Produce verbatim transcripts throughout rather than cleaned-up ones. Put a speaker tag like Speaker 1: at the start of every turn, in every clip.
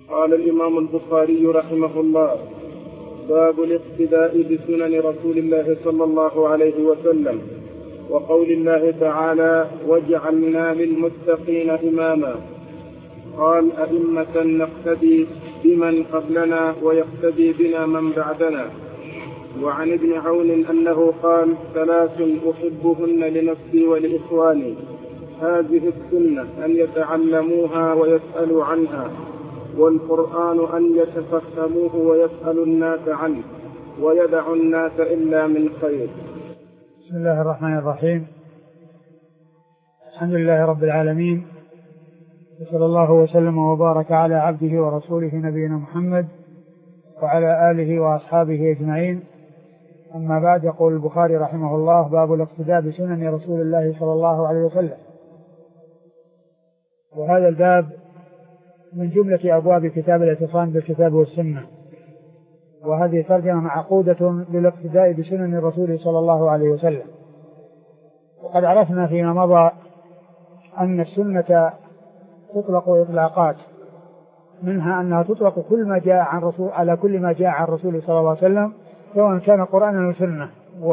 Speaker 1: قال الإمام البخاري رحمه الله: باب الاقتداء بسنن رسول الله صلى الله عليه وسلم، وقول الله تعالى: وجعلنا للمتقين إماما. قال: أئمة نقتدي بمن قبلنا ويقتدي بنا من بعدنا. وعن ابن عون أنه قال: ثلاث أحبهن لنفسي ولإخواني، هذه السنة أن يتعلموها ويسألوا عنها، والقرآن أن يتفهموه ويسألوا الناس عنه، ويدع الناس إلا من خير.
Speaker 2: بسم الله الرحمن الرحيم. الحمد لله رب العالمين، وصلى الله وسلم وبارك على عبده ورسوله نبينا محمد وعلى آله وأصحابه أجمعين. أما بعد، يقول البخاري رحمه الله: باب الاقتداء بسنن رسول الله صلى الله عليه وسلم. وهذا الباب من جملة أبواب كتاب الاعتصام بالكتاب والسنة، وهذه ترجمة معقودة للاقتداء بسنن الرسول صلى الله عليه وسلم. وقد عرفنا فيما مضى أن السنة تطلق إطلاقات، منها أنها تطلق كل ما جاء عن رسول على كل ما جاء عن رسول صلى الله عليه وسلم، سواء كان قرآنا أو سنة.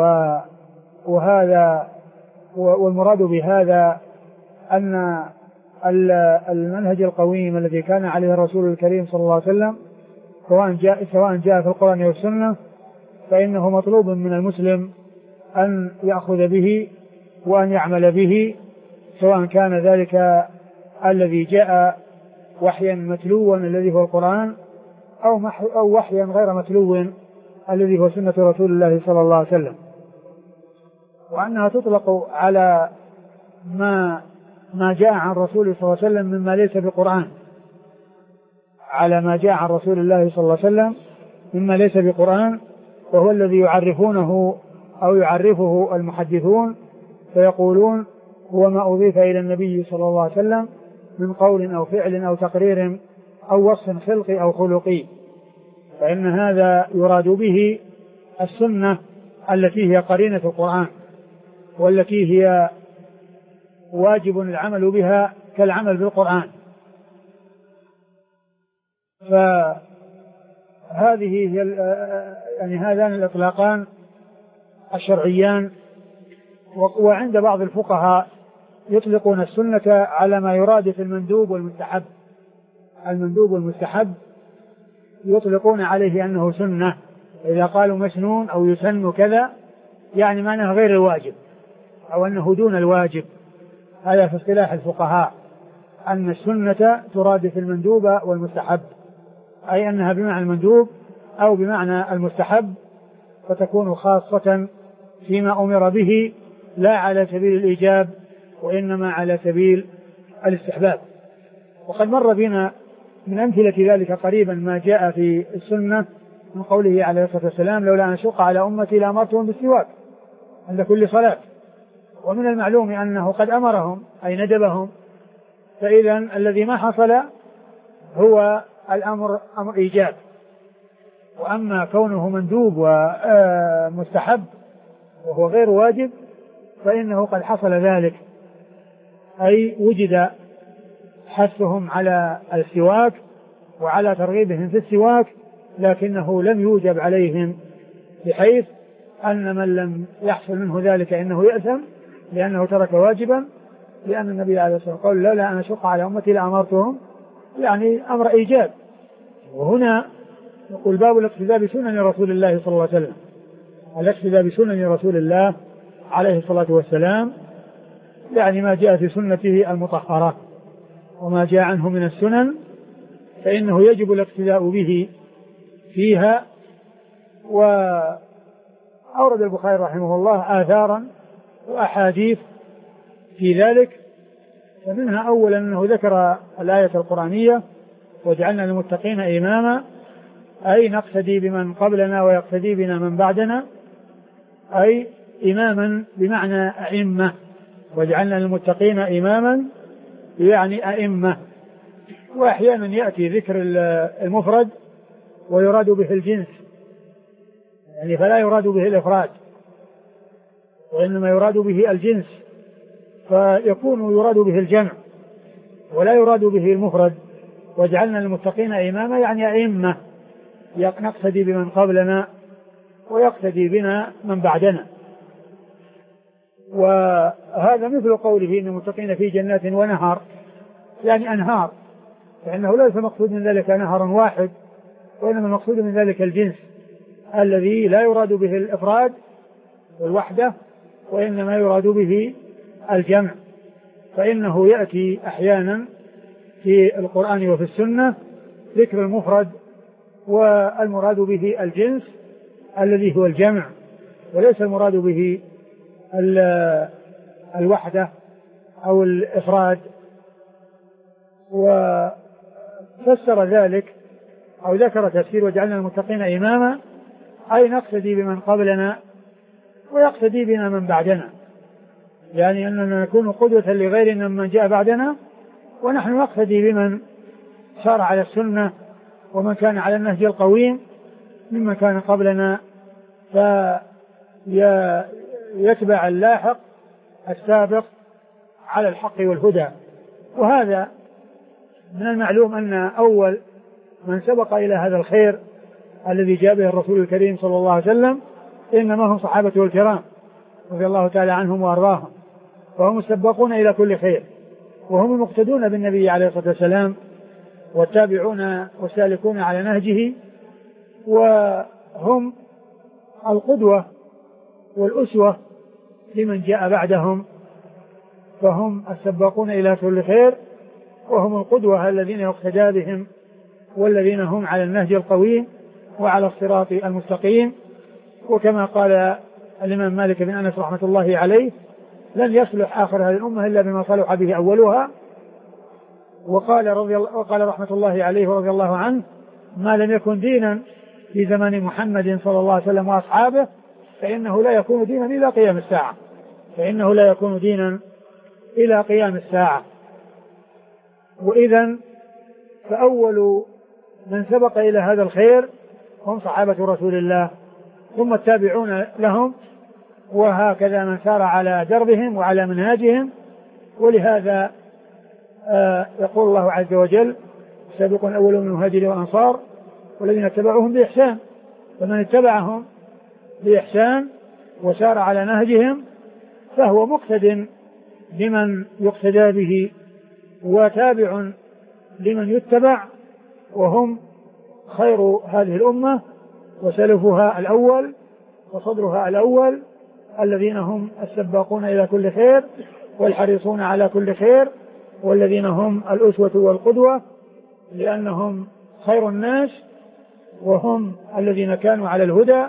Speaker 2: وهذا والمراد بهذا أن المنهج القويم الذي كان عليه الرسول الكريم صلى الله عليه وسلم، سواء جاء سواء جاء في القرآن أو السنة، فإنه مطلوب من المسلم أن يأخذ به وأن يعمل به، سواء كان ذلك الذي جاء وحيا متلوا الذي هو القرآن، أو أو وحيا غير متلو الذي هو سنة رسول الله صلى الله عليه وسلم. وأنها تطلق على ما ما جاء عن رسول صلى الله عليه وسلم مما ليس بقرآن، على ما جاء عن رسول الله صلى الله عليه وسلم مما ليس بقرآن، وهو الذي يعرفونه أو يعرفه المحدثون فيقولون: هو ما أضيف إلى النبي صلى الله عليه وسلم من قول أو فعل أو تقرير أو وصف خلقي أو خلقي. فإن هذا يراد به السنة التي هي قرينة القرآن، والتي هي واجب العمل بها كالعمل بالقرآن. فهذه هي يعني هذان الإطلاقان الشرعيان. وعند بعض الفقهاء يطلقون السنة على ما يراد في المندوب والمستحب. المندوب والمستحب يطلقون عليه أنه سنة، إذا قالوا مسنون أو يسن كذا يعني معناه غير الواجب أو أنه دون الواجب. هذا في اصطلاح الفقهاء، أن السنة تراد في المندوب والمستحب، أي أنها بمعنى المندوب أو بمعنى المستحب، فتكون خاصة فيما أمر به، لا على سبيل الإيجاب وإنما على سبيل الاستحباب. وقد مر بنا من أمثلة ذلك قريبا ما جاء في السنة من قوله عليه الصلاة والسلام: لولا أن أشق على أمتي لأمرتهم بالسواك عند كل صلاة. ومن المعلوم أنه قد أمرهم أي ندبهم، فإذا الذي ما حصل هو الأمر أمر إيجاب. وأما كونه مندوب ومستحب وهو غير واجب فإنه قد حصل ذلك، أي وجد حثهم على السواك وعلى ترغيبهم في السواك، لكنه لم يوجب عليهم، بحيث أن من لم يحصل منه ذلك إنه يأثم لأنه ترك واجبا، لأن النبي عليه الصلاة والسلام قال: لا لا أنا أشق على أمتي لأمرتهم، يعني أمر إيجاب. وهنا يقول: باب الاقتداء بسنن رسول الله صلى الله عليه وسلم. الاقتداء بسنن رسول الله عليه الصلاة والسلام يعني ما جاء في سنته المطهرة، وما جاء عنه من السنن فإنه يجب الاقتداء به فيها. وأورد البخاري رحمه الله آثارا وأحاديث في ذلك، فمنها أولا أنه ذكر الآية القرآنية: وجعلنا للمتقين إماما، أي نقتدي بمن قبلنا ويقتدي بنا من بعدنا، أي إماما بمعنى أئمة. وجعلنا للمتقين إماما يعني أئمة. وأحيانا يأتي ذكر المفرد ويراد به الجنس، يعني فلا يراد به الإفراد وإنما يراد به الجنس، فيكون يراد به الجمع ولا يراد به المفرد، واجعلنا للمتقين إماما يعني أئمة نقتدي بمن قبلنا ويقتدي بنا من بعدنا. وهذا مثل قوله إن المتقين في جنات ونهر يعني أنهار، فإنه ليس مقصود من ذلك نهر واحد، وإنما المقصود من ذلك الجنس الذي لا يراد به الإفراد والوحدة، وإنما يراد به الجمع. فإنه يأتي أحيانا في القرآن وفي السنة ذكر المفرد والمراد به الجنس الذي هو الجمع، وليس المراد به الوحدة أو الإفراد. وفسر ذلك أو ذكر تفسير وجعلنا المتقين إماما أي نقتدي بمن قبلنا ويقتدي بنا من بعدنا، يعني أننا نكون قدوة لغيرنا من جاء بعدنا، ونحن نقتدي بمن سار على السنة ومن كان على النهج القويم ممن كان قبلنا، فيتبع اللاحق السابق على الحق والهدى. وهذا من المعلوم أن أول من سبق إلى هذا الخير الذي جاء به الرسول الكريم صلى الله عليه وسلم إنما هم صحابته الكرام رضي الله تعالى عنهم وأرضاهم، فهم السباقون إلى كل خير، وهم المقتدون بالنبي عليه الصلاة والسلام والتابعون والسالكون على نهجه، وهم القدوة والأسوة لمن جاء بعدهم، فهم السباقون إلى كل خير وهم القدوة الذين يقتدى بهم والذين هم على النهج القويم وعلى الصراط المستقيم. وكما قال الإمام مالك بن أنس رحمة الله عليه لن يصلح آخر هذه الأمة إلا بما صلح به أولها. وقال, رضي الله وقال رحمة الله عليه ورضي الله عنه ما لم يكن دينا في زمان محمد صلى الله عليه وسلم وأصحابه فإنه لا يكون دينا إلى قيام الساعة فإنه لا يكون دينا إلى قيام الساعة. وإذن فأول من سبق إلى هذا الخير هم صحابة رسول الله ثم التابعون لهم، وهكذا من سار على دربهم وعلى منهاجهم. ولهذا آه يقول الله عز وجل السابقون الأولون من المهاجرين والأنصار والذين اتبعوهم بإحسان، فمن اتبعهم بإحسان وسار على نهجهم فهو مقتد بمن يقتدى به وتابع لمن يتبع، وهم خير هذه الأمة وسلفها الأول وصدرها الأول الذين هم السباقون إلى كل خير والحريصون على كل خير، والذين هم الأسوة والقدوة لأنهم خير الناس وهم الذين كانوا على الهدى،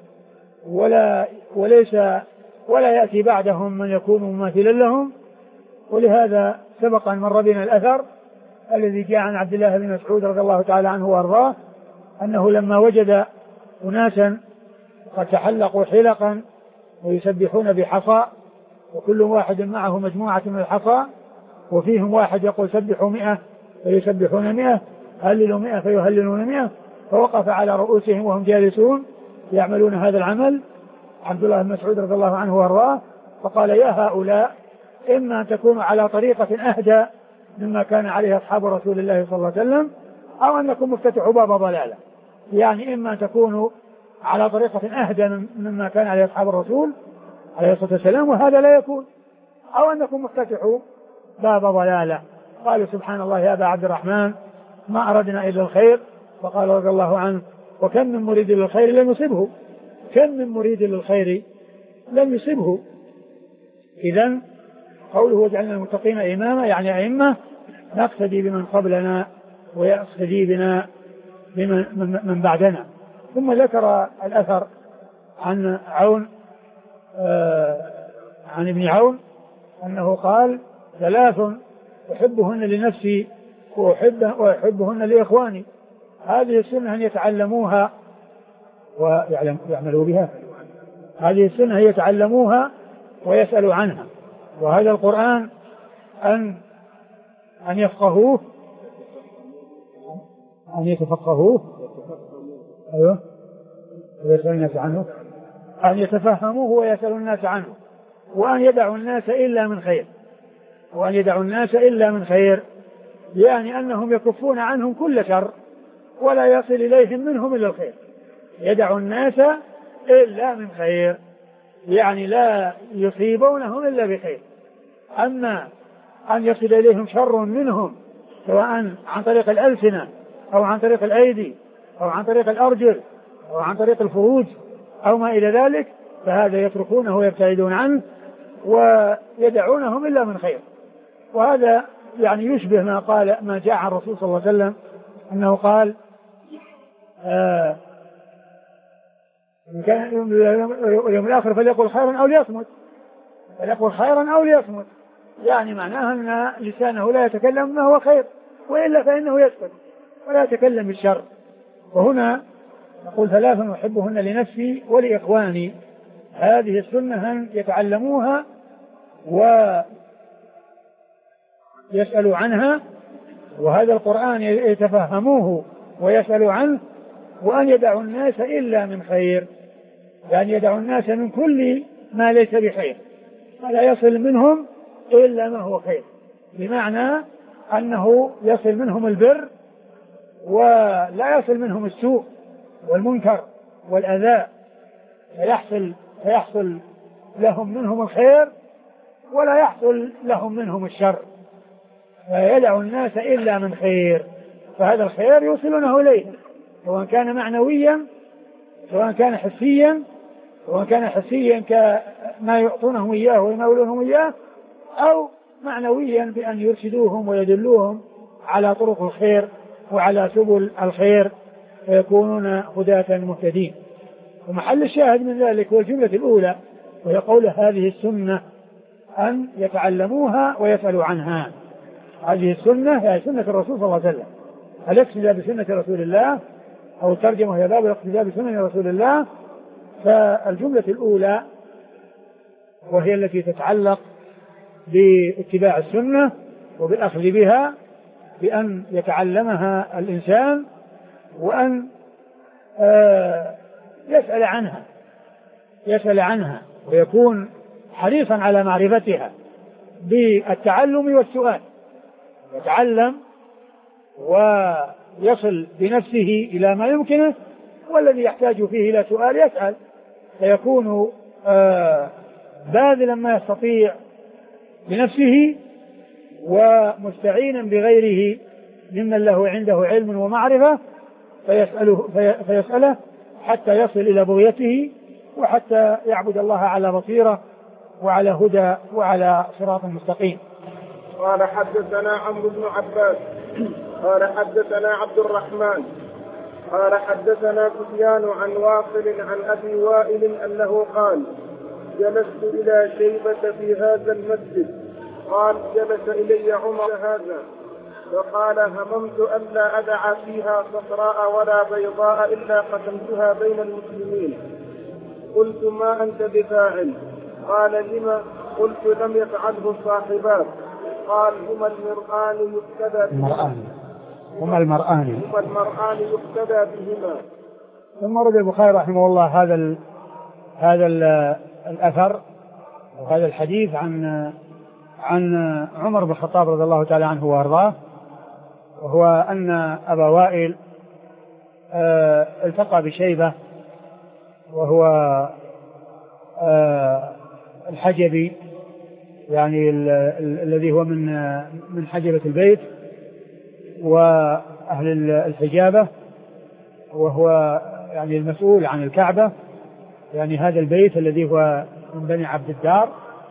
Speaker 2: ولا وليس ولا يأتي بعدهم من يكون مماثلا لهم. ولهذا سبق أن مر بنا الأثر الذي جاء عن عبد الله بن مسعود رضي الله تعالى عنه وأرضاه أنه لما وجد أناسا قد تحلقوا حلقا ويسبحون بحصى وكل واحد معه مجموعة من الحصى وفيهم واحد يقول سبحوا مئة فيسبحون مئة هللوا مئة فيهللون مئة، فوقف على رؤوسهم وهم جالسون يعملون هذا العمل عبد الله بن مسعود رضي الله عنه وأرضاه، فقال يا هؤلاء إما أن تكونوا على طريقة أهدى مما كان عليه أصحاب رسول الله صلى الله عليه وسلم أو أنكم مفتتحوا باب ضلالة، يعني إما أن تكونوا على طريقة أهدى مما كان عليه أصحاب الرسول عليه الصلاة والسلام وهذا لا يكون، أو أنكم مفتتحوا باب ضلالة. قالوا سبحان الله يا أبا عبد الرحمن ما أردنا إلا الخير، فقال رضي الله عنه وكم من مريد للخير لم يصبه كم من مريد للخير لم يصبه. إذن قوله وجعلنا المتقين إماما يعني أئمة نقتدي بمن قبلنا ويقتدي بنا بمن من بعدنا. ثم ذكر الأثر عن عون آه عن ابن عون أنه قال ثلاث أحبهن لنفسي وأحب وأحبهن لإخواني، هذه السنة أن يتعلموها ويعملوا بها، هذه السنة أن يتعلموها ويسألوا عنها، وهذا القرآن أن أن يفقهوه أن يتفقهوه أيوه ويسألوا الناس عنه، أن يتفهموه ويسألوا الناس عنه، وأن يدعوا الناس إلا من خير وأن يدعوا الناس إلا من خير يعني أنهم يكفون عنهم كل شر ولا يصل إليهم منهم إلا الخير، يدع الناس إلا من خير، يعني لا يصيبونهم إلا بخير. أما أن يصل إليهم شر منهم سواء عن طريق الألسنة أو عن طريق الأيدي أو عن طريق الأرجل أو عن طريق الفروج أو ما إلى ذلك، فهذا يتركونه ويبتعدون عنه ويدعونهم إلا من خير. وهذا يعني يشبه ما قال ما جاء عن الرسول صلى الله عليه وسلم أنه قال آه كان اليوم الآخر فليقل خيرا أو ليصمت، فليقل خيرا أو ليصمت، يعني معناها أن لسانه لا يتكلم ما هو خير، وإلا فإنه يسكت ولا يتكلم بالشر. وهنا نقول ثلاث أحبهن لنفسي ولإخواني، هذه السنة أن يتعلموها ويسألوا عنها، وهذا القرآن يتفهموه ويسألوا عنه، وأن يدعوا الناس إلا من خير، يعني يدعوا الناس من كل ما ليس بخير، فلا يصل منهم إلا ما هو خير، بمعنى أنه يصل منهم البر ولا يصل منهم السوء والمنكر والأذى، فيحصل, فيحصل لهم منهم الخير ولا يحصل لهم منهم الشر، فيدعوا الناس إلا من خير، فهذا الخير يوصلونه إليه سواء كان معنويا سواء كان حسيا سواء كان حسيا كما يعطونهم إياه ويناولونهم إياه، أو معنويا بأن يرشدوهم ويدلوهم على طرق الخير وعلى سبل الخير فيكونون هداة مهتدين. ومحل الشاهد من ذلك والجملة الأولى وهي قول هذه السنة أن يتعلموها ويسألوا عنها. هذه السنة هي سنة الرسول صلى الله عليه وسلم، الاقتداء بسنة رسول الله، أو الترجمة هي باب الاقتداء بسنة رسول الله. فالجملة الأولى وهي التي تتعلق باتباع السنة وبالأخذ بها، بأن يتعلمها الإنسان وأن آه يسأل عنها يسأل عنها ويكون حريصا على معرفتها بالتعلم والسؤال، يتعلم ويصل بنفسه إلى ما يمكنه، والذي يحتاج فيه إلى سؤال يسأل، فيكون آه باذلا ما يستطيع بنفسه ومستعينا بغيره ممن له عنده علم ومعرفة فيسأله, في فيسأله حتى يصل إلى بغيته وحتى يعبد الله على بصيرة وعلى هدى وعلى صراط مستقيم.
Speaker 1: قال حدثنا عمرو بن عباس قال حدثنا عبد الرحمن قال حدثنا سفيان عن واصل عن أبي وائل أنه قال جلست إلى شيبة في هذا المسجد، قال جلس إلي عمر هذا فقال هممت ألا أدع فيها صفراء ولا بيضاء إلا قسمتها بين المسلمين. قلت ما أنت بفاعل؟ قال لما؟ قلت لم يفعله صاحباك. قال هما المرآن يقتدى بهما
Speaker 2: هما المرآن
Speaker 1: هما المرآن يقتدى بهما.
Speaker 2: ثم رد البخاري رحمه الله هذا ال هذا ال الأثر وهذا الحديث عن عن عمر بن الخطاب رضي الله تعالى عنه وارضاه، وهو أن أبا وائل التقى بشيبة وهو الحجبي، يعني الذي هو من من حجبة البيت وأهل الحجابة، وهو يعني المسؤول عن الكعبة، يعني هذا البيت الذي هو من بني عبد الدار.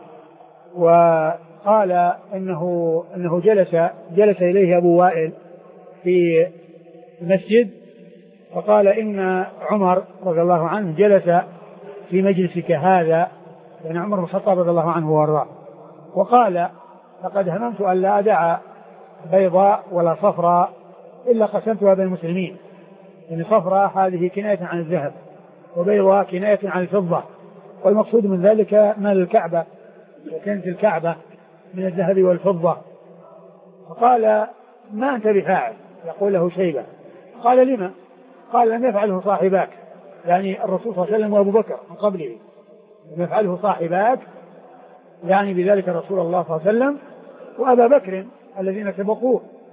Speaker 2: وقال إنه إنه جلس جلس إليه أبو وائل في المسجد، فقال إن عمر رضي الله عنه جلس في مجلسك هذا، يعني عمر بن الخطاب رضي الله عنه وارضاه، وقال لقد هممت أن لا أدع بيضاء ولا صفراء إلا قسمتها بين المسلمين. يعني صفراء هذه كناية عن الذهب، وبيضاء كناية عن الفضة، والمقصود من ذلك مال الكعبة، وكانت الكعبة من الذهب والفضة. فقال ما أنت بفاعل؟ يقول له شيبة. قال لما؟ قال لم يفعله صاحباك، يعني الرسول صلى الله عليه وسلم وأبو بكر من قبله، لم يفعله صاحباك، يعني بذلك رسول الله صلى الله عليه وسلم وأبا بكر الذين سبقوه.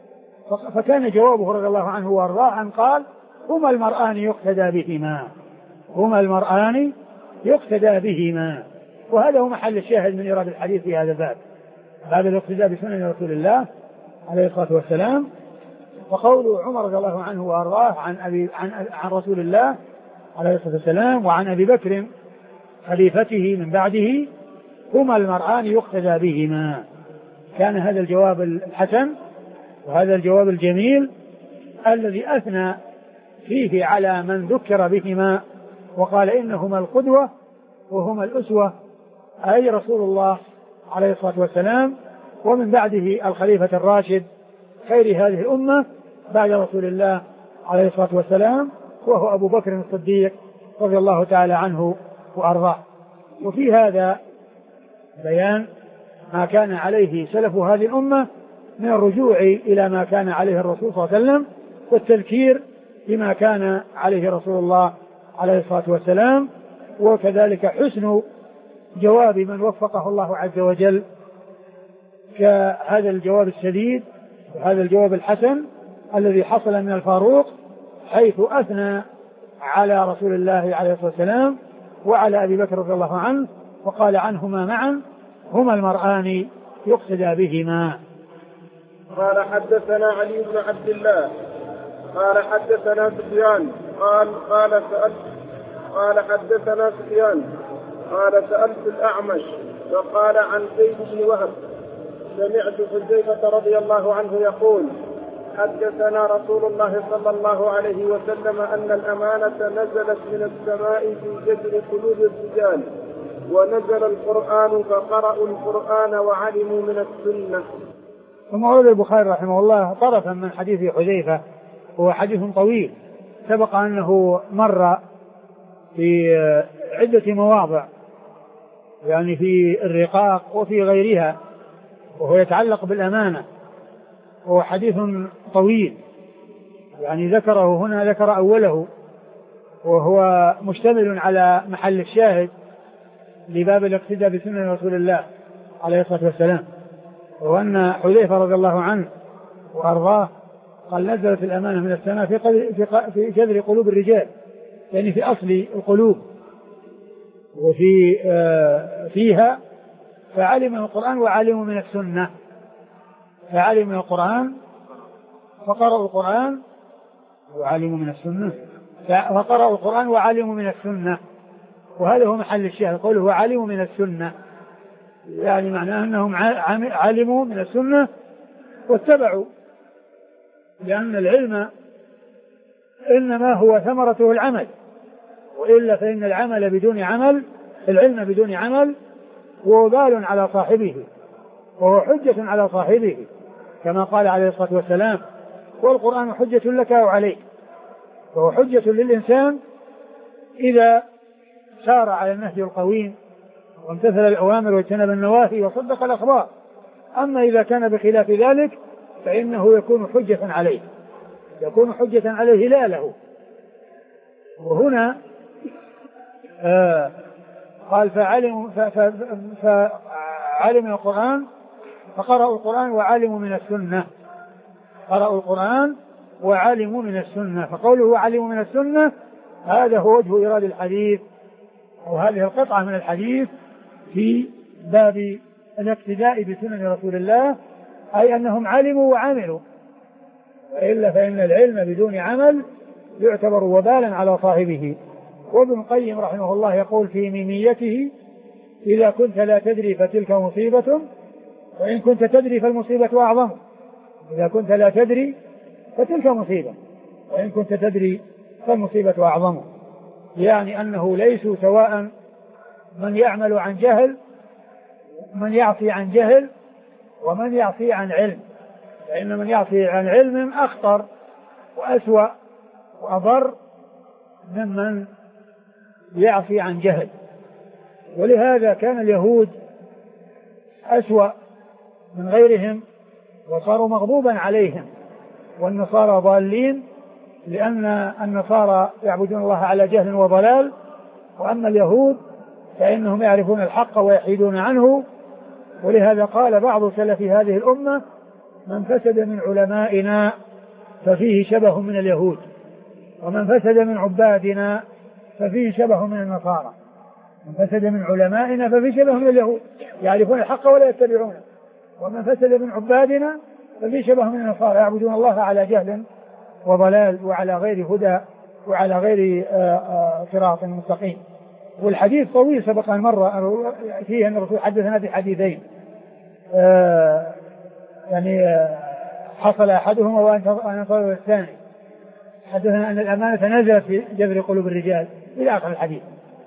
Speaker 2: فكان جوابه رضي الله عنه وارضاه أن قال هما المرآن يقتدى بهما، هما المرآن يقتدى بهما. وهذا هو محل الشاهد من إيراد الحديث في هذا الباب، باب الاقتداء بسنن رسول الله عليه الصلاة والسلام. وقول عمر رضي الله عنه وارضاه عن أبي عن, عن رسول الله عليه الصلاة والسلام وعن أبي بكر خليفته من بعده هما المرآن يقتدى بهما. كان هذا الجواب الحسن وهذا الجواب الجميل الذي أثنى فيه على من ذكر بهما وقال إنهما القدوة وهما الأسوة، أي رسول الله عليه الصلاة والسلام ومن بعده الخليفة الراشد خير هذه الأمة بعد رسول الله عليه الصلاة والسلام وهو أبو بكر الصديق رضي الله تعالى عنه وأرضاه. وفي هذا بيان ما كان عليه سلف هذه الأمة من الرجوع إلى ما كان عليه الرسول صلى الله عليه وسلم والتذكير بما كان عليه رسول الله عليه الصلاة والسلام، وكذلك حسن جواب من وفقه الله عز وجل كهذا الجواب السديد وهذا الجواب الحسن الذي حصل من الفاروق حيث أثنى على رسول الله عليه الصلاة والسلام وعلى أبي بكر رضي الله عنه وقال عنهما معا هما المرآن يقتدى بهما.
Speaker 1: قال حدثنا علي بن عبد الله قال حدثنا سفيان قال قال سألت قال حدثنا سفيان قال سألت الأعمش فقال عن زيد بن وهب سمعت حذيفة رضي الله عنه يقول حدثنا رسول الله صلى الله عليه وسلم أن الأمانة نزلت من السماء في جذر قلوب الرجال ونزل القرآن فقرأوا القرآن وعلموا من السنة.
Speaker 2: ثم ورد البخاري رحمه الله طرفا من حديث حذيفة، هو حديث طويل سبق أنه مر في عدة مواضع يعني في الرقاق وفي غيرها، وهو يتعلق بالأمانة، هو حديث طويل يعني ذكره هنا ذكر أوله وهو مشتمل على محل الشاهد لباب الاقتداء بسنة رسول الله عليه الصلاة والسلام، وأن حذيفة رضي الله عنه وأرضاه قال نزلت الأمانة من السماء في, في, في جذر قلوب الرجال، يعني في أصل القلوب، وفي آه فيها فعلم القرآن وعلموا من السنة، فعلم من القرآن فقرأوا القرآن وعلموا من السنة، فقرأوا القرآن وعلموا من السنة، وهذا هو محل الشاهد قوله وعلموا من السنة، يعني معناه أنهم علموا من السنة واتبعوا، لأن العلم إنما هو ثمرته العمل، وإلا فإن العمل بدون عمل العلم بدون عمل ووبال على صاحبه وهو حجة على صاحبه كما قال عليه الصلاة والسلام والقرآن حجة لك أو عليك، وهو حجة للإنسان إذا سار على النهج القويم وامتثل الأوامر واجتنب النواهي وصدق الأخبار، أما إذا كان بخلاف ذلك فإنه يكون حجة عليه يكون حجة عليه لا له. وهنا آه قال فعلموا فعلموا القرآن فقرأوا القرآن وعلموا من السنة، قرأوا القرآن وعلموا من السنة، فقوله وعلموا من السنة هذا هو وجه إيراد الحديث أو هذه القطعة من الحديث في باب الاقتداء بسنن رسول الله، أي أنهم علموا وعملوا، وإلا فإن العلم بدون عمل يعتبر وبالا على صاحبه. وابن القيم رحمه الله يقول في ميميته إذا كنت لا تدري فتلك مصيبة وإن كنت تدري فالمصيبة أعظم، إذا كنت لا تدري فتلك مصيبة وإن كنت تدري فالمصيبة أعظم، يعني أنه ليسوا سواء من يعمل عن جهل من يعصي عن جهل ومن يعصي عن علم، فإن من يعصي عن علم أخطر وأسوأ وأضر ممن يعصي عن جهل. ولهذا كان اليهود أسوأ من غيرهم وصاروا مغضوبا عليهم، والنصارى ضالين لأن النصارى يعبدون الله على جهل وضلال، وأما اليهود فإنهم يعرفون الحق ويحيدون عنه. ولهذا قال بعض سلف هذه الأمة من فسد من علمائنا ففيه شبه من اليهود، ومن فسد من عبادنا ففيه شبه من النصارى. من فسد من علمائنا ففيه شبه من اليهود يعرفون الحق ولا يتبعونه، ومن فسد من عبادنا ففيه شبه من النصارى يعبدون الله على جهل وضلال وعلى غير هدى وعلى غير صراط مستقيم. والحديث طويل سبق أن مر فيه أن الرسول حدثنا في حديثين، يعني حصل أحدهما وأنتظر الثاني. حدثنا أن الأمانة نزلت في جذر قلوب الرجال إلى آخر الحديث.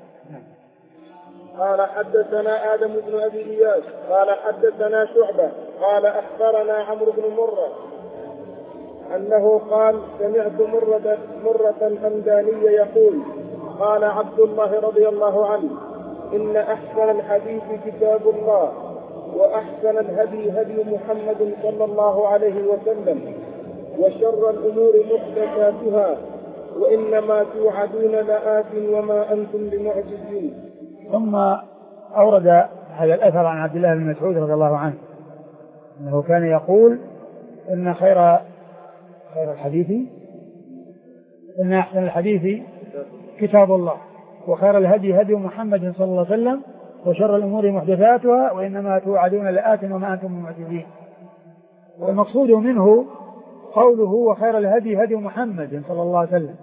Speaker 1: قال حدثنا آدم بن أبي إياس قال حدثنا شعبة قال أخبرنا عمرو بن مرة أنه قال سمعت مرة, مرة الحمداني يقول قال عبد الله رضي الله عنه إن أحسن الحديث كتاب الله وأحسن الهدي هدي محمد صلى الله عليه وسلم وشر الأمور محدثاتها وإنما توعدون لآت وما أنتم بمعجزين.
Speaker 2: ثم أورد هذا الأثر عن عبد الله بن مسعود رضي الله عنه أنه كان يقول إن خير خير الحديث إن أحسن الحديث كتاب الله وخير الهدي هدي محمد صلى الله عليه وسلم وشر الأمور محدثاتها وإنما توعدون لآت وما أنتم بمعجزين. والمقصود منه قوله وخير الهدي هدي محمد صلى الله عليه وسلم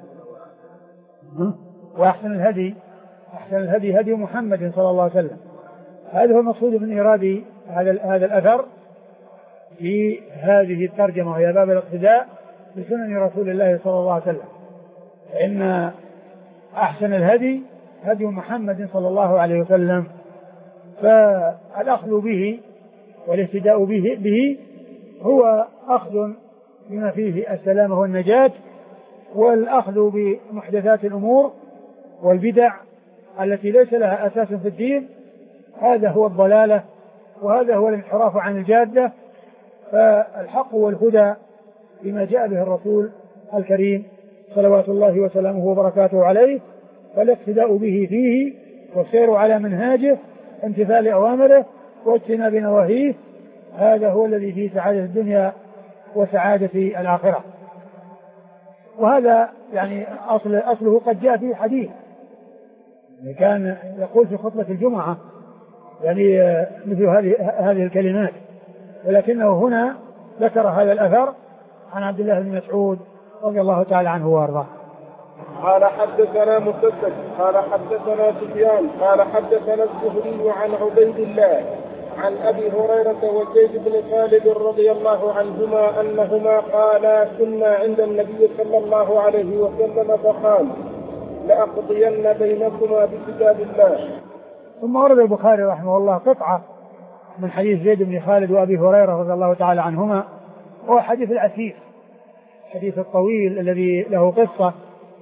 Speaker 2: وأحسن الهدي أحسن الهدي هدي محمد صلى الله عليه وسلم. هذا هو المقصود من إيراد هذا هذا الأثر في هذه الترجمة وهي باب الاقتداء بسنن رسول الله صلى الله عليه وسلم. فإن أحسن الهدي هدي محمد صلى الله عليه وسلم، فالأخذ به والاهتداء به, به هو أخذ بما فيه السلامة والنجاة، والأخذ بمحدثات الأمور والبدع التي ليس لها أساس في الدين هذا هو الضلالة وهذا هو الانحراف عن الجادة. فالحق والهدى بما جاء به الرسول الكريم صلوات الله وسلامه وبركاته عليه، فالاقتداء به فيه والسير على منهاجه امتثال أوامره واجتناب نواهيه، هذا هو الذي فيه سعادة الدنيا وسعادة الآخرة. وهذا يعني أصل أصله قد جاء في حديث كان يقول في خطبة الجمعة يعني مثل هذه هذه الكلمات، ولكنه هنا ذكر هذا الأثر عن عبد الله بن مسعود رضي الله تعالى عنه وارضاه.
Speaker 1: قال حدثنا مسدد قال حدثنا سفيان قال حدثنا الزهري عن عبيد الله عن أبي هريرة وزيد بن خالد رضي الله عنهما أنهما قالا كنا عند النبي صلى الله عليه وسلم فقال لأقضين بينكما بكتاب الله.
Speaker 2: ثم ورد البخاري رحمه الله قطعة من حديث زيد بن خالد وأبي هريرة رضي الله تعالى عنهما، وهو حديث العسير الحديث الطويل الذي له قصة،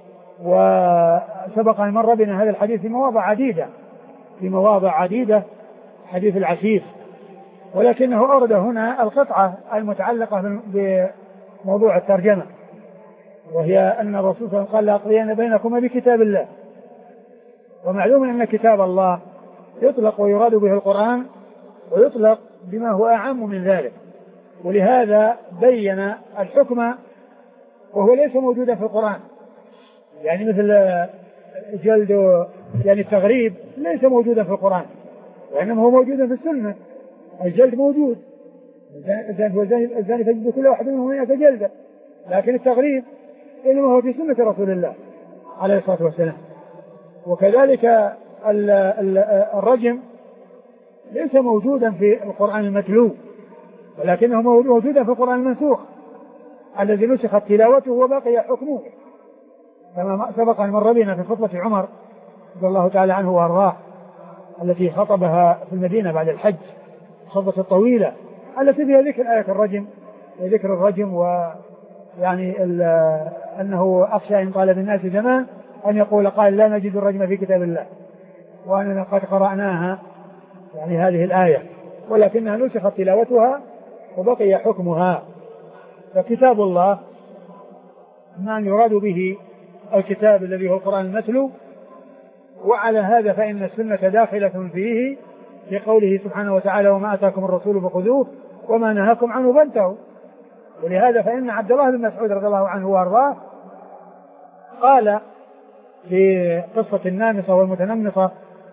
Speaker 2: وسبق أن مر بنا هذا الحديث في مواضع عديدة في مواضع عديدة حديث العسير، ولكنه أورد هنا القطعة المتعلقة بموضوع الترجمة، وهي أن الرسول صلى الله عليه وسلم قال لأقضين بينكما بكتاب الله. ومعلوم أن كتاب الله يطلق ويراد به القرآن ويطلق بما هو أعم من ذلك، ولهذا بين الحكم وهو ليس موجودا في القرآن، يعني مثل جلد يعني التغريب ليس موجودا في القرآن وإنما هو موجود في السنة. الجلد موجود، الزاني فجد كل واحد منهم مئة جلدة، لكن التغريب إنما هو في سنة رسول الله عليه الصلاة والسلام. وكذلك الرجم ليس موجودا في القرآن المتلو، ولكنه موجودا في القرآن المنسوخ الذي نسخت تلاوته وبقي حكمه، كما سبق أن مر بنا في خطبة عمر رضي الله تعالى عنه وارضاه التي خطبها في المدينة بعد الحج، الخطبة الطويلة التي فيها ذكر آية الرجم وذكر الرجم، ويعني أنه أخشى إن طال بالناس زمان أن يقول قال لا نجد الرجم في كتاب الله، وأننا قد قرأناها يعني هذه الآية ولكنها نسخت تلاوتها وبقي حكمها. فكتاب الله ما يراد به الكتاب الذي هو القرآن المتلو، وعلى هذا فإن السنة داخلة فيه في قوله سبحانه وتعالى وما أتاكم الرسول فخذوه وما نهاكم عنه فانتهوا. ولهذا فإن عبد الله بن مسعود رضي الله عنه وارضاه قال في قصة النامصة والمتنمصة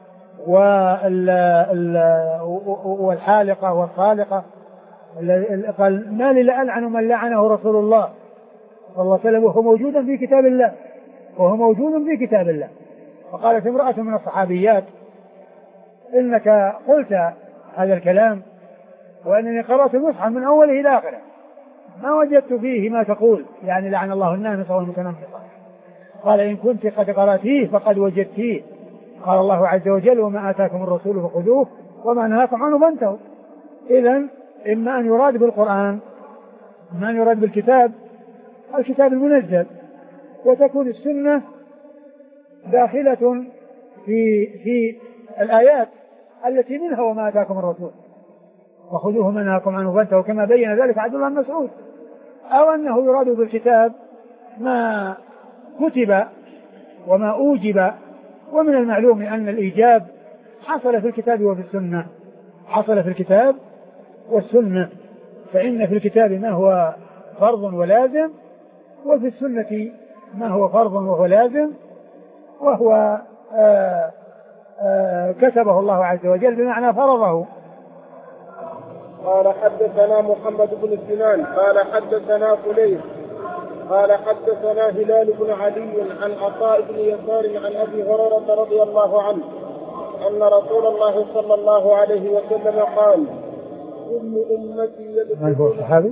Speaker 2: والحالقة والخالقة، قال ما لي لألعن من لعنه رسول الله صلى الله عليه وسلم وهو موجود في كتاب الله وهو موجود في كتاب الله. فقالت امرأة من الصحابيات إنك قلت هذا الكلام وأنني قرأت المصحف من أوله إلى آخره ما وجدت فيه ما تقول يعني لعن الله النامصة والمتنمصة. قال إن كنت قد قرأتيه فقد وجدتيه. قال الله عز وجل وما آتاكم الرسول فخذوه وما نهاكم عنه فانتهوا. إذن إما أن يراد بالقرآن إما أن يراد بالكتاب الكتاب المنزل، وتكون السنة داخلة في في الآيات التي منها وما آتاكم الرسول وخذوه ما نهاكم عنه فانتهوا، كما بين ذلك عبد الله بن مسعود. أو أنه يراد بالكتاب ما كتب وما أوجب، ومن المعلوم أن الإيجاب حصل في الكتاب وفي السنة حصل في الكتاب والسنة، فإن في الكتاب ما هو فرض ولازم وفي السنة ما هو فرض وهو لازم وهو آآ آآ كتبه الله عز وجل بمعنى فرضه.
Speaker 1: قال حدثنا محمد بن سنان قال حدثنا فليح قال حدثنا هلال بن علي عن عطاء بن يسار عن أبي هريرة رضي الله عنه أن رسول الله صلى الله عليه وسلم قال كل أمتي يدخلون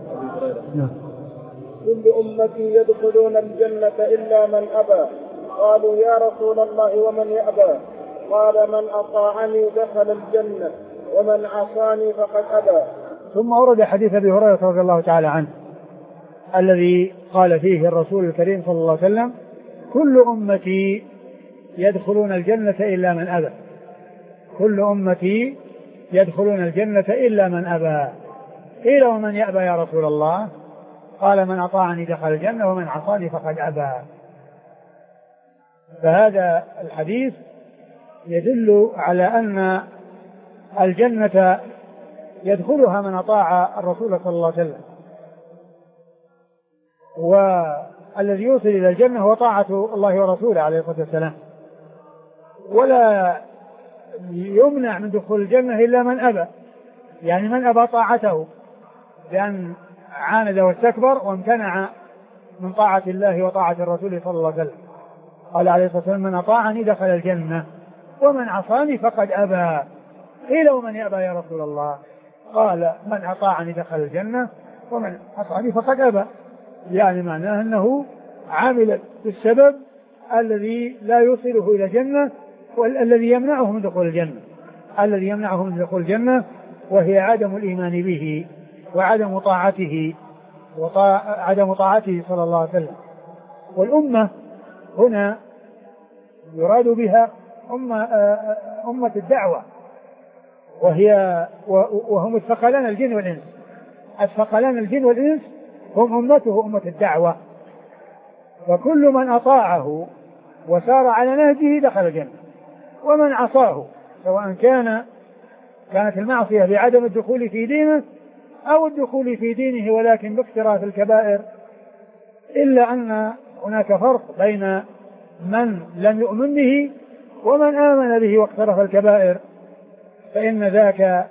Speaker 1: كل أمتي يدخلون الجنة إلا من أبى. قالوا يا رسول الله ومن يأبى؟ قال من أطاعني دخل الجنة ومن عصاني فقد أبى.
Speaker 2: ثم ورد حديث أبي هريرة رضي الله تعالى عنه الذي قال فيه الرسول الكريم صلى الله عليه وسلم كل أمتي يدخلون الجنة إلا من أبى. كل أمتي يدخلون الجنة إلا من أبى. قيل ومن يأبى يا رسول الله؟ قال من أطاعني دخل الجنة ومن عصاني فقد أبى. فهذا الحديث يدل على أن الجنة يدخلها من أطاع الرسول صلى الله عليه وسلم، والذي يوصل إلى الجنة هو طاعة الله ورسوله عليه الصلاة والسلام، ولا يمنع من دخول الجنة إلا من أبى، يعني من أبى طاعته لأن عاند واستكبر وامتنع من طاعة الله وطاعة الرسول صلى الله عليه وسلم. قال عليه الصلاة والسلام من أطاعني دخل الجنة ومن عصاني فقد أبى. قيل ومن يأبى يا رسول الله؟ قال من أطاعني دخل الجنة ومن عصاني فقد أبى، يعني معناه أنه عامل بالسبب الذي لا يوصله إلى الجنة والذي يمنعه من دخول الجنة الذي يمنعه من دخول الجنة وهي عدم الإيمان به وعدم طاعته وعدم طاعته صلى الله عليه وسلم. والأمة هنا يراد بها أمة, أمة الدعوة، وهي وهم الثقلان الجن والإنس. الثقلان الجن والإنس هم أمته أمة الدعوة، وكل من أطاعه وسار على نهجه دخل الجنة، ومن عصاه سواء كان كانت المعصية بعدم الدخول في دينه أو الدخول في دينه ولكن باقتراف الكبائر، إلا أن هناك فرق بين من لم يؤمن به ومن آمن به واقترف الكبائر، فإن ذاك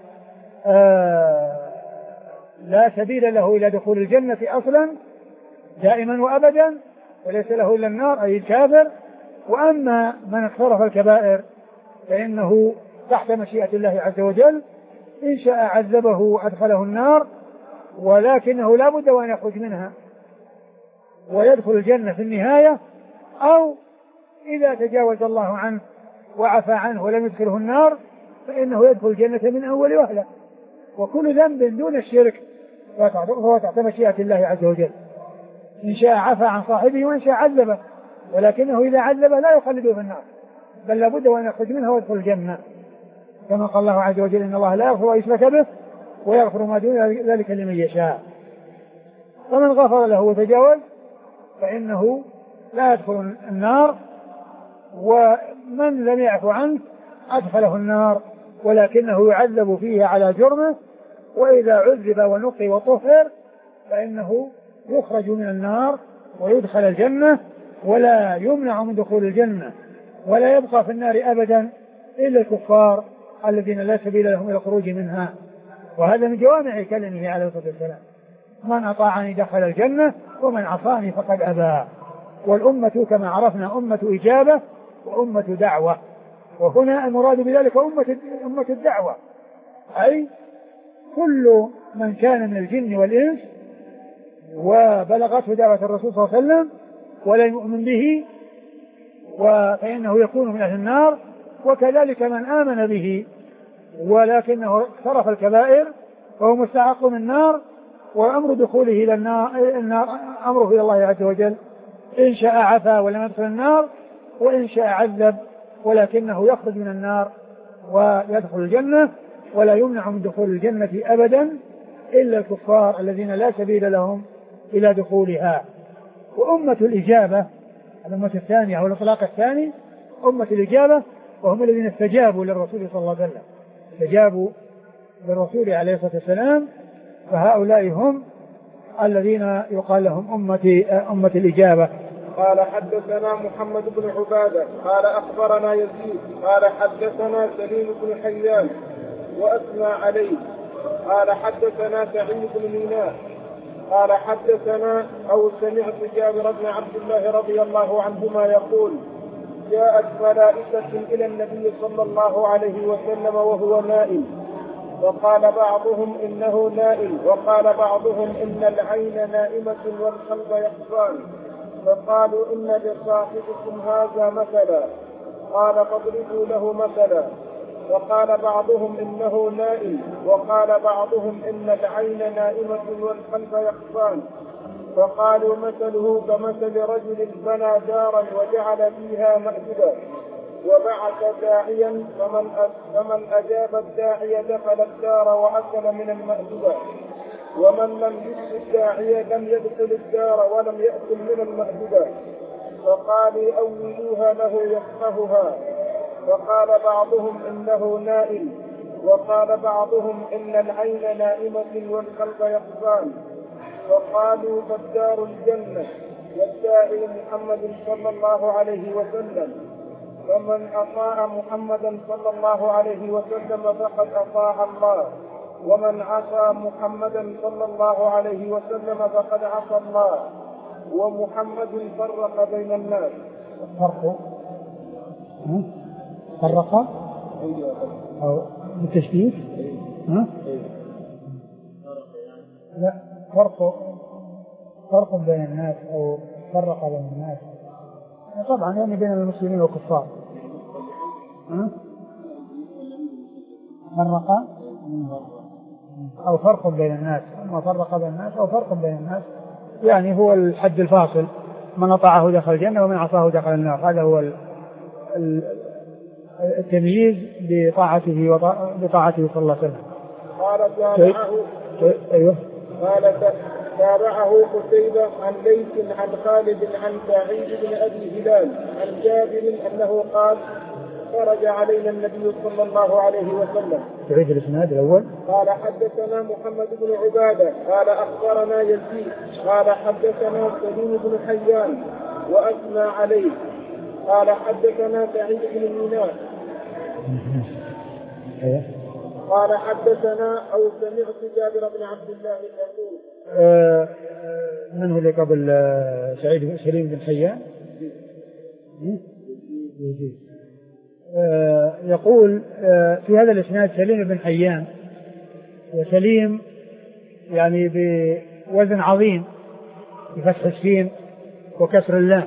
Speaker 2: آه لا سبيل له إلى دخول الجنة أصلا دائما وأبدا، وليس له إلا النار أي الكافر. وأما من اقترف الكبائر فإنه تحت مشيئة الله عز وجل، إن شاء عذبه وأدخله النار، ولكنه لا بد وأن يخرج منها ويدخل الجنة في النهاية، أو إذا تجاوز الله عنه وعفى عنه ولم يدخله النار فإنه يدخل الجنة من أول وهلة. وكل ذنب دون الشرك فهو تحت مشيئة الله عز وجل، إن شاء عفى عن صاحبه وإن شاء عذبه، ولكنه إذا عذبه لا يخلده في النار بل لابد وأن يخرج منها ويدخل الجنة، كما قال الله عز وجل إن الله لا يغفر أن يشرك به ويغفر ما دون ذلك لمن يشاء. فمن غفر له وتجاوز فإنه لا يدخل النار، ومن لم يعفو عنه أدخله النار ولكنه يعذب فيه على جرمه، وإذا عذب ونقي وطهر فإنه يخرج من النار ويدخل الجنة ولا يمنع من دخول الجنة، ولا يبقى في النار أبدا إلا الكفار الذين لا سبيل لهم إلى الخروج منها. وهذا من جوامع كلمه عليه الصلاة والسلام: من أطاعني دخل الجنة ومن عصاني فقد أبى. والأمة كما عرفنا أمة إجابة وأمة دعوة، وهنا المراد بذلك أمة أمة الدعوة، أي كل من كان من الجن والإنس وبلغته دعوة الرسول صلى الله عليه وسلم ولا يؤمن به فإنه يكون من أهل النار، وكذلك من آمن به ولكنه اقترف الكبائر فهو مستحق من النار، وأمر دخوله إلى النار أمره إلى الله عز وجل، إن شاء عفا ولم يدخل النار، وإن شاء عذب ولكنه يخرج من النار ويدخل الجنة، ولا يمنع من دخول الجنة أبدا إلا الكفار الذين لا سبيل لهم إلى دخولها. وأمة الإجابة الأمة الثانية أو الإطلاق الثاني أمة الإجابة، وهم الذين استجابوا للرسول صلى الله عليه وسلم، استجابوا للرسول عليه الصلاة والسلام، فهؤلاء هم الذين يقال لهم أمة أمة الإجابة.
Speaker 1: قال حدثنا محمد بن عبادة قال أخبرنا يزيد قال حدثنا سليم بن حيان وأثنى عليه قال حدثنا سعيد بن ميناء قال حدثنا أو سمعت جابر بن عبد الله رضي الله عنهما يقول: جاءت ملائكة إلى النبي صلى الله عليه وسلم وهو نائم، وقال بعضهم إنه نائم، وقال بعضهم إن العين نائمة والقلب يقظان، فقالوا إن لصاحبكم هذا مثلا، قال فاضربوا له مثلا. وقال بعضهم إنه نائم، وقال بعضهم إن العين نائمة والقلب يقظان، فقالوا مثله كمثل رجل بنى دارا وجعل فيها مأدبا وبعث داعيا فمن فمن أجاب الداعي دخل الدار وأكل من المأدبة، ومن لم يجب الداعي لم يدخل الدار ولم يأكل من المأدبة، فقالوا أولوها له يفقهها. فقال بعضهم إنه نائم، وقال بعضهم إن العين نائمة والقلب يقظان، فقالوا فالدار الجنة والداعي محمد صلى الله عليه وسلم، فمن أطاع محمدا صلى الله عليه وسلم فقد أطاع الله، ومن عصى محمدا صلى الله عليه وسلم فقد عصى الله، ومحمد فرق بين الناس.
Speaker 2: فرق فرق أو بالتشديد؟ ها؟ لا، فرق فرق بين الناس أو فرق بين الناس طبعا يعني بين المسلمين والكفار. ها؟ فرق أو فرق بين الناس، أما فرق بين الناس أو فرق بين الناس يعني هو الحد الفاصل، من أطاعه دخل الجنة ومن عصاه دخل النار، هذا هو التمييز بطاعته وبطاعته صلى الله عليه وسلم.
Speaker 1: قال تابعه
Speaker 2: أيوه
Speaker 1: قال تابعه قتيبة عن ليث عن خالد عن سعيد بن أبي هلال عن جابر أنه قال: خرج علينا النبي صلى الله عليه وسلم.
Speaker 2: تعيد الإسناد الأول.
Speaker 1: قال حدثنا محمد بن عبادة قال أخبرنا يزيد قال حدثنا سليم بن حيان وأثنى عليه قال حدثنا سعيد بن ميناء قال حدثنا أو سمعت جابر بن عبد الله يقول:
Speaker 2: آه من هو اللي قبل آه سعيد سليم بن حيان؟ آه يقول آه في هذا الإسناد سليم بن حيان، وسليم يعني بوزن عظيم بفتح السين وكسر اللام،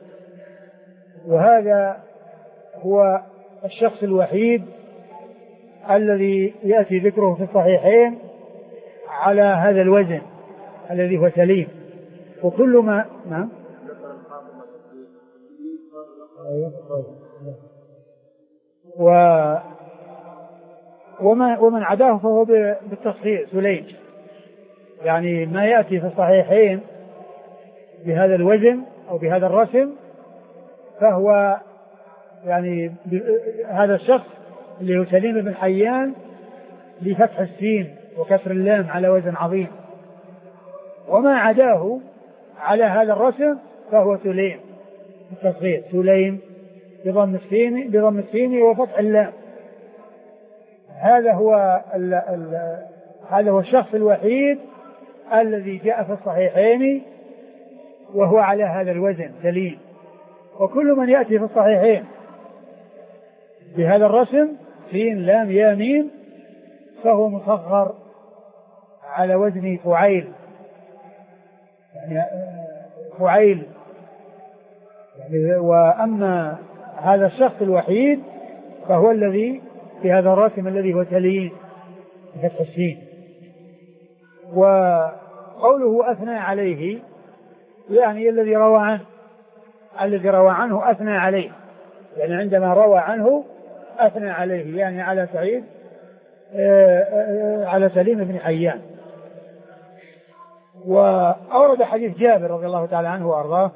Speaker 2: وهذا هو الشخص الوحيد الذي يأتي ذكره في الصحيحين على هذا الوزن الذي هو سليم. وكل ما نعم و وما ومن عداه فهو بالتصحيح سليم، يعني ما يأتي في الصحيحين بهذا الوزن أو بهذا الرسم فهو يعني هذا الشخص اللي هو سليم بن حيان بفتح السين وكسر اللام على وزن عظيم، وما عداه على هذا الرسم فهو سليم بالتصغير، سليم بضم السين بضم السين وفتح اللام. هذا هو ال ال هذا هو الشخص الوحيد الذي جاء في الصحيحين وهو على هذا الوزن سليم. وكل من يأتي في الصحيحين بهذا الرسم سين لام يا ميم فهو مصغر على وزن فعيل، يعني فعيل يعني. وأما هذا الشخص الوحيد فهو الذي في هذا الرسم الذي هو سليم بفتح السين. وقوله أثنى عليه يعني الذي روى عنه الذي روى عنه أثنى عليه، يعني عندما روى عنه أثنى عليه يعني على سعيد على سليم بن حيان. وأورد حديث جابر رضي الله تعالى عنه وأرضاه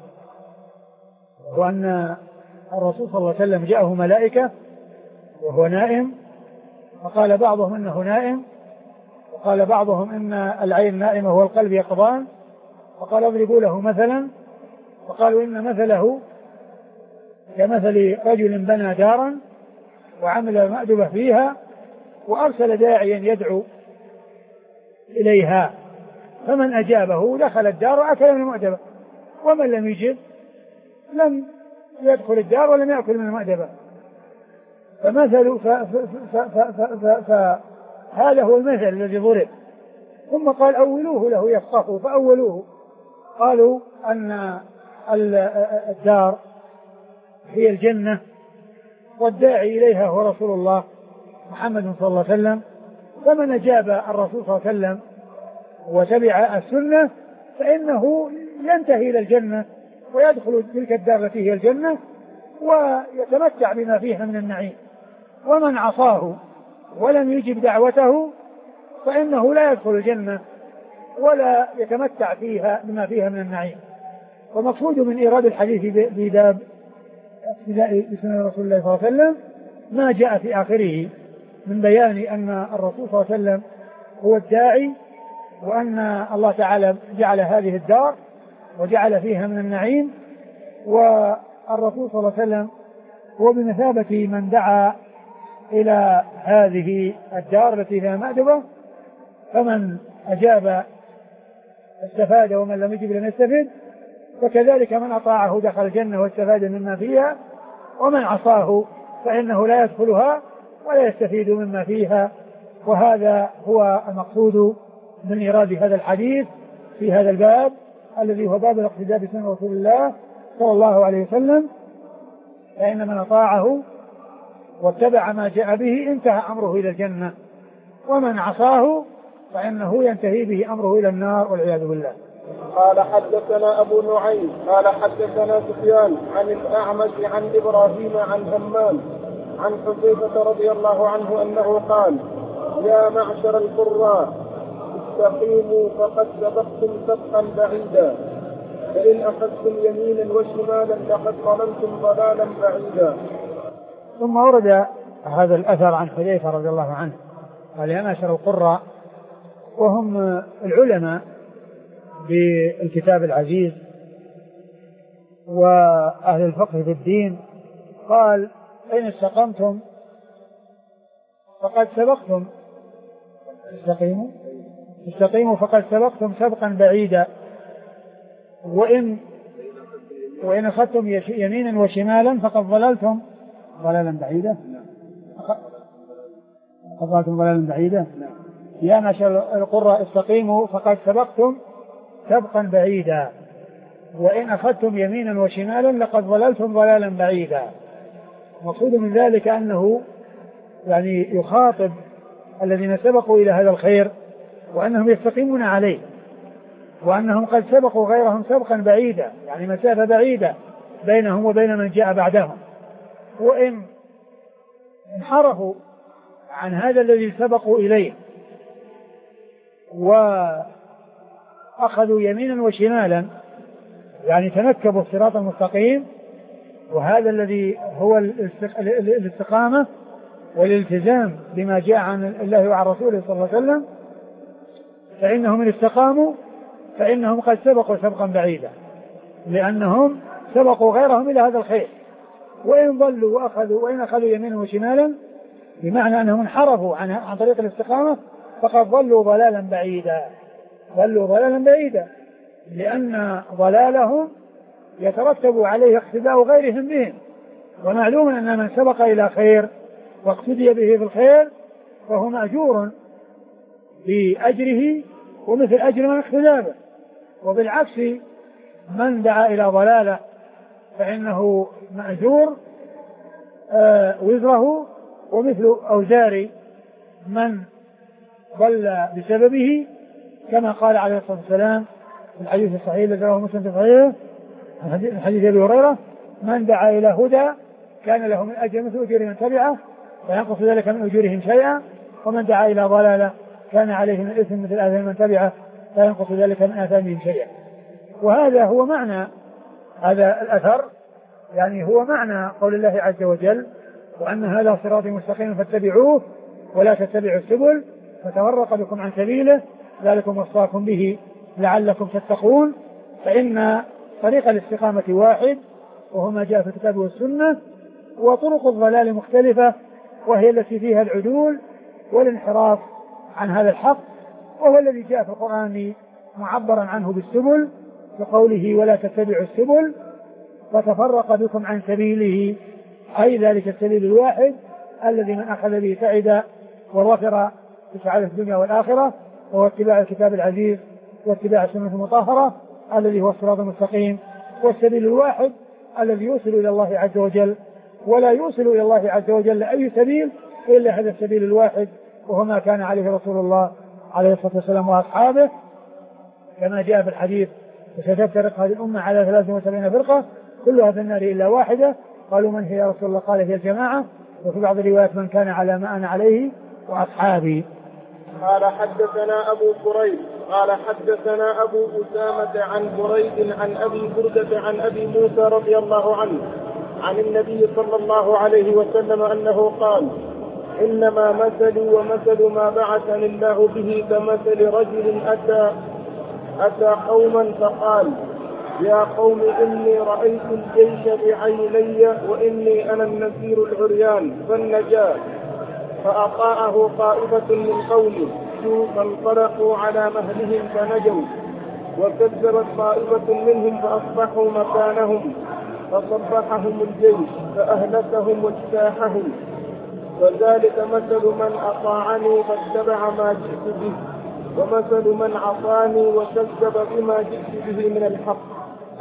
Speaker 2: وأن الرسول صلى الله عليه وسلم جاءه ملائكة وهو نائم، فقال بعضهم إنه نائم، وقال بعضهم إن العين نائمة والقلب يقظان، فقال اضربوا له مثلا، فقالوا إن مثله كمثل رجل بنى دارا وعمل مأدبة فيها وأرسل داعيا يدعو إليها، فمن أجابه دخل الدار وأكل من المأدبة، ومن لم يجب لم يدخل الدار ولم يأكل من المأدبة. فمثل فهذا هو المثل الذي ضرب. ثم قال أولوه له يفقهوا، فأولوه قالوا أن الدار هي الجنة والداعي إليها هو رسول الله محمد صلى الله عليه وسلم، فمن أجاب الرسول صلى الله عليه وسلم وتبع السنة فإنه ينتهي إلى الجنة ويدخل تلك الدار التي هي الجنة ويتمتع بما فيها من النعيم. ومن عصاه ولم يجب دعوته فإنه لا يدخل الجنة ولا يتمتع فيها بما فيها من النعيم. ومقصود من إيراد الحديث في باب اقتداء بسنة رسول الله صلى الله عليه وسلم ما جاء في آخره من بيان أن الرسول صلى الله عليه وسلم هو الداعي، وأن الله تعالى جعل هذه الدار وجعل فيها من النعيم، والرسول صلى الله عليه وسلم هو بمثابة من دعا إلى هذه الدار التي فيها مأدبة، فمن أجاب استفاد ومن لم يجب لم يستفد، وكذلك من أطاعه دخل الجنة واستفاد مما فيها، ومن عصاه فإنه لا يدخلها ولا يستفيد مما فيها. وهذا هو المقصود من إيراد هذا الحديث في هذا الباب الذي هو باب الاقتداء بسنة رسول الله صلى الله عليه وسلم، فإن من أطاعه واتبع ما جاء به انتهى أمره إلى الجنة، ومن عصاه فإنه ينتهي به أمره إلى النار والعياذ بالله.
Speaker 1: قال حدثنا أبو نعيم قال حدثنا سفيان عن الأعمش عن إبراهيم عن همام عن حذيفة رضي الله عنه أنه قال: يا معشر القراء استقيموا فقد سبقتم سبقا بعيدا، فإن أخذتم يمينا وشمالا لقد ضللتم ضلالا بعيدا.
Speaker 2: ثم ورد هذا الأثر عن حذيفة رضي الله عنه قال: يا معشر القراء، وهم العلماء بالكتاب العزيز وأهل الفقه في الدين، قال: إن استقمتم فقد سبقتم استقيموا استقيموا فقد سبقتم سبقا بعيدا، وإن وإن أخذتم يمينا وشمالا فقد ضللتم ضلالا بعيدا فقد ضللتم ضلالا بعيدا. يا معشر القراء استقيموا فقد سبقتم سبقا بعيدا، وإن أخذتم يمينا وشمالا لقد ضللتم ضلالا بعيدا. مقصود من ذلك أنه يعني يخاطب الذين سبقوا إلى هذا الخير وأنهم يستقيمون عليه، وأنهم قد سبقوا غيرهم سبقا بعيدا، يعني مسافة بعيدة بينهم وبين من جاء بعدهم، وإن انحرفوا عن هذا الذي سبقوا إليه وأخذوا يمينا وشمالا، يعني تنكبوا الصراط المستقيم، وهذا الذي هو الاستقامة والالتزام بما جاء عن الله وعن رسوله صلى الله عليه وسلم، فإنهم إن استقاموا فإنهم قد سبقوا سبقا بعيدا، لأنهم سبقوا غيرهم إلى هذا الخير. وإن ضلوا وأخذوا وإن أخذوا يمينا وشمالا بمعنى أنهم انحرفوا عن عن طريق الاستقامة فقد ضلوا ضلالا بعيدا ضلوا ضلالا بعيدا لأن ضلالهم يترتب عليه اقتداء غيرهم بهم. ومعلوم أن من سبق إلى خير واقتدي به في الخير فهو مأجور بأجره ومثل أجر من اقتدى به. وبالعكس من دعا إلى ضلالة فإنه مأجور آه وزره ومثل أوزار من ضل بسببه، كما قال عليه الصلاة والسلام في الحديث الصحيح الذي رواه مسلم في صحيحه من حديث أبي هريرة: من دعا إلى هدى كان له من أجر مثل أجور من تبعه فينقص ذلك من أجورهم شيئا، ومن دعا إلى ضلالة كان عليه من الإثم مثل آثام من تبعه لا ينقص ذلك من آثامهم شيئا. وهذا هو معنى هذا الأثر، يعني هو معنى قول الله عز وجل: وأن هذا صراطي مستقيم فاتبعوه ولا تتبعوا السبل فتفرق بكم عن سبيله ذلكم وصاكم به لعلكم تتقون. فإن طريق الاستقامة واحد وهو ما جاء في الكتاب والسنة، وطرق الضلال مختلفة وهي التي فيها العدول والانحراف عن هذا الحق، وهو الذي جاء في القرآن معبرا عنه بالسبل بقوله: ولا تتبعوا السبل فتفرق بكم عن سبيله، أي ذلك السبيل الواحد الذي من أخذ به سعد ووفر في سعادة الدنيا والآخرة، وهو اتباع الكتاب العزيز واتباع السنة المطهرة الذي هو الصراط المستقيم، والسبيل الواحد الذي يوصل إلى الله عز وجل، ولا يوصل إلى الله عز وجل أي سبيل إلا هذا السبيل الواحد، وهو ما كان عليه رسول الله عليه الصلاة والسلام وأصحابه، كما جاء في الحديث: وستفترق هذه الأمة على ثلاث وسبعين فرقة كلها في النار إلا واحدة. قالوا: من هي يا رسول الله؟ قال: هي الجماعة. وفي بعض الروايات: من كان على ما أنا عليه وأصحابي.
Speaker 1: قال: حدثنا أبو كريب قال حدثنا أبو أسامة عن بريد عن أبي بردة عن أبي موسى رضي الله عنه عن النبي صلى الله عليه وسلم أنه قال: إنما مثلي ومثل ما بعثني الله به كمثل رجل أتى أتى قوما فقال: يا قوم إني رأيت الجيش بعيني وإني أنا النذير العريان فالنجاة، فأطاعه طائفة من قومه فانطلقوا على مهلهم فنجوا، وكذبت طائفة منهم فأصبحوا مكانهم فصبحهم الجيش فأهلكهم واجتاحهم. وذلك مثل من أطاعني فاتبع ما جئت به، ومثل من عصاني وكذب بما جئت به من الحق.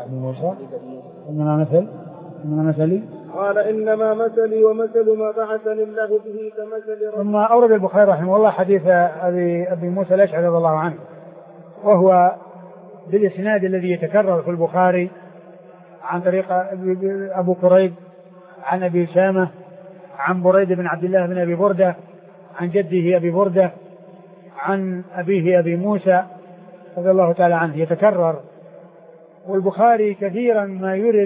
Speaker 2: إنما مثل إنما مثلي
Speaker 1: قال: إنما مثلي ومثل ما بعثني الله به كمثل رجل.
Speaker 2: ثم أورد البخاري رحمه الله حديث أبي أبي موسى الأشعري رضي الله عنه، وهو بالإسناد الذي يتكرر في البخاري عن طريق أبو كريب عن أبي أسامة عن بريد بن عبد الله بن أبي بردة عن جده أبي بردة عن أبيه أبي موسى رضي الله تعالى عنه، يتكرر. والبخاري كثيرا ما يرد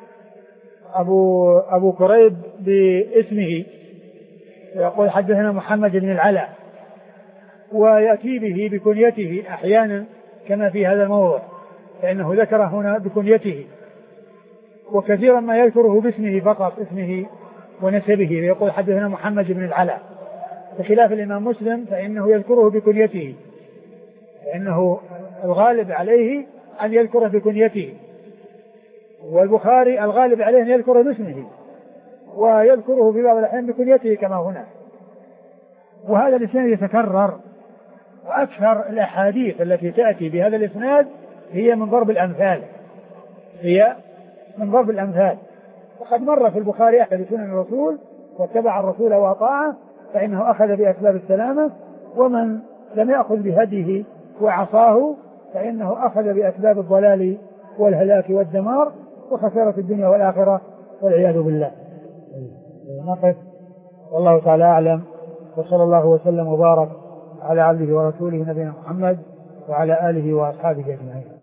Speaker 2: أبو, أبو كريب باسمه، يقول: حدثنا محمد بن العلاء، ويأتي به بكنيته أحيانا كما في هذا الموضوع، فإنه ذكر هنا بكنيته. وكثيرا ما يذكره باسمه فقط، اسمه ونسبه، ويقول: حدثنا محمد بن العلاء، بخلاف الإمام مسلم فإنه يذكره بكنيته، فإنه الغالب عليه أن يذكره بكنيته، والبخاري الغالب عليه أن يذكره باسمه ويذكره في بعض الأحيان بكنيته كما هنا. وهذا الإسناد يتكرر، وأكثر الأحاديث التي تأتي بهذا الإسناد هي من ضرب الأمثال هي من ضرب الأمثال وقد مر في البخاري أحد سنن الرسول واتبع الرسول وأطاعه فإنه أخذ بأسباب السلامة، ومن لم يأخذ بهديه وعصاه فإنه أخذ بأسباب الضلال والهلاك والدمار وخسارة الدنيا والآخرة والعياذ بالله. نقف، والله تعالى أعلم، وصلى الله وسلم وبارك على عبده ورسوله نبينا محمد وعلى آله وأصحابه أجمعين.